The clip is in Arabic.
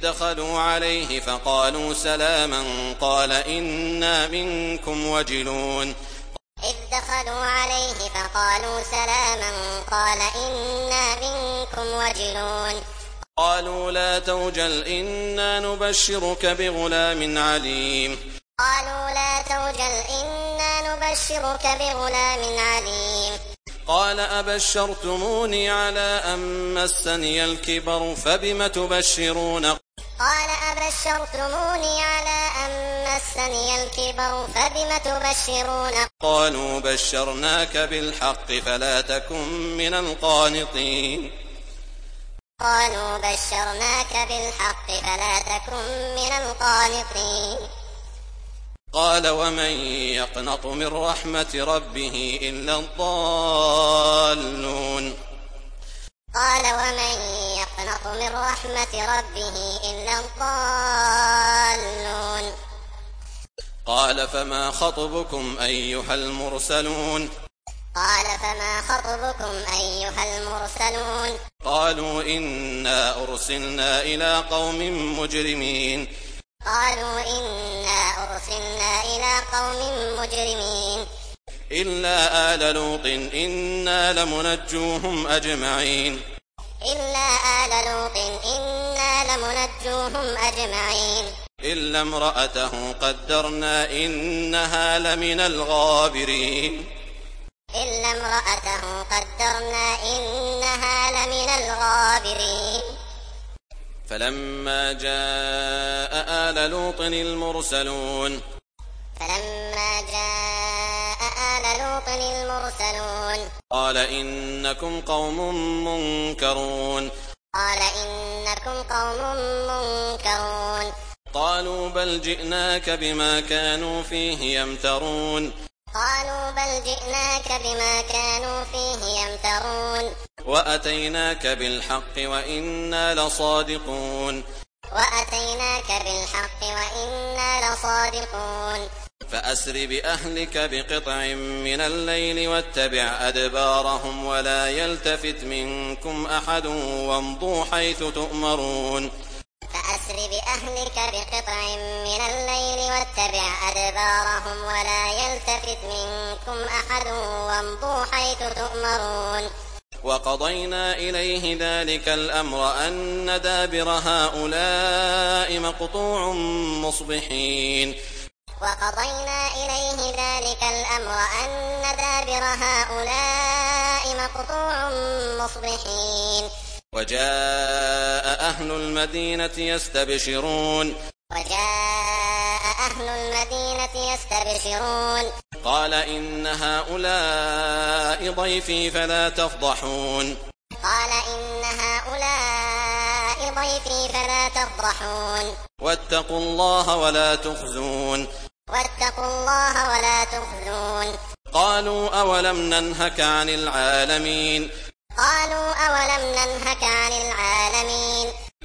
دخلوا عليه فقالوا سلاما قال إنا منكم وجلون إذ دخلوا عليه فقالوا سلاما قال إنا منكم وجلون قالوا لا توجل إنا نبشرك بغلام عليم قالوا لا توجل إنا نبشرك بغلام عليم قال أبشرتموني على أن مسني الكبر فبم تبشرون قال أبشرتموني على أن مسني الكبر فبم تبشرون قالوا بشرناك بالحق فلا تكن من القانطين قالوا بشرناك بالحق فلا تكن من القانطين قال ومن يقنط من رحمة ربه إلا الضالون قال ومن يقنط من رحمة ربه إلا الضالون قال فما خطبكم أيها المرسلون قال فما خطبكم أيها المرسلون قالوا إنا أرسلنا إلى قوم مجرمين قالوا إنا أرسلنا إلى قوم مجرمين إلا آل لوط إنا لمنجوهم أجمعين إلا آل لوط إنا لمنجوهم أجمعين إلا امرأته قدرنا إنها لمن الغابرين إلا امرأته قدرنا إنها لمن الغابرين فلما جاء آل لوط المرسلون فلما جاء آل لوط المرسلون قال إنكم قوم منكرون قال إنكم قوم منكرون قالوا بل جئناك بما كانوا فيه يمترون قالوا بل جئناك بما كانوا فيه يمترون وأتيناك بالحق وإنا لصادقون وأتيناك بالحق وإنا لصادقون فأسر بأهلك بقطع من الليل واتبع أدبارهم ولا يلتفت منكم أحد وامضوا حيث تؤمرون فأسر بأهلك بقطع من الليل واتبع أدبارهم ولا يلتفت منكم أحد وامضوا حيث تؤمرون وقضينا إليه ذلك الأمر أن دابر هؤلاء مقطوع مصبحين وقضينا إليه ذلك الأمر أن دابر هؤلاء مقطوع مصبحين وجاء أهل المدينة يستبشرون وجاء أهل المدينة يستبشرون قال إن هؤلاء ضيفي فلا تفضحون قال إن هؤلاء ضيفي فلا تفضحون واتقوا الله ولا تخزون واتقوا الله ولا تخزون قالوا أولم ننهك عن العالمين قالوا أولم ننهك عن العالمين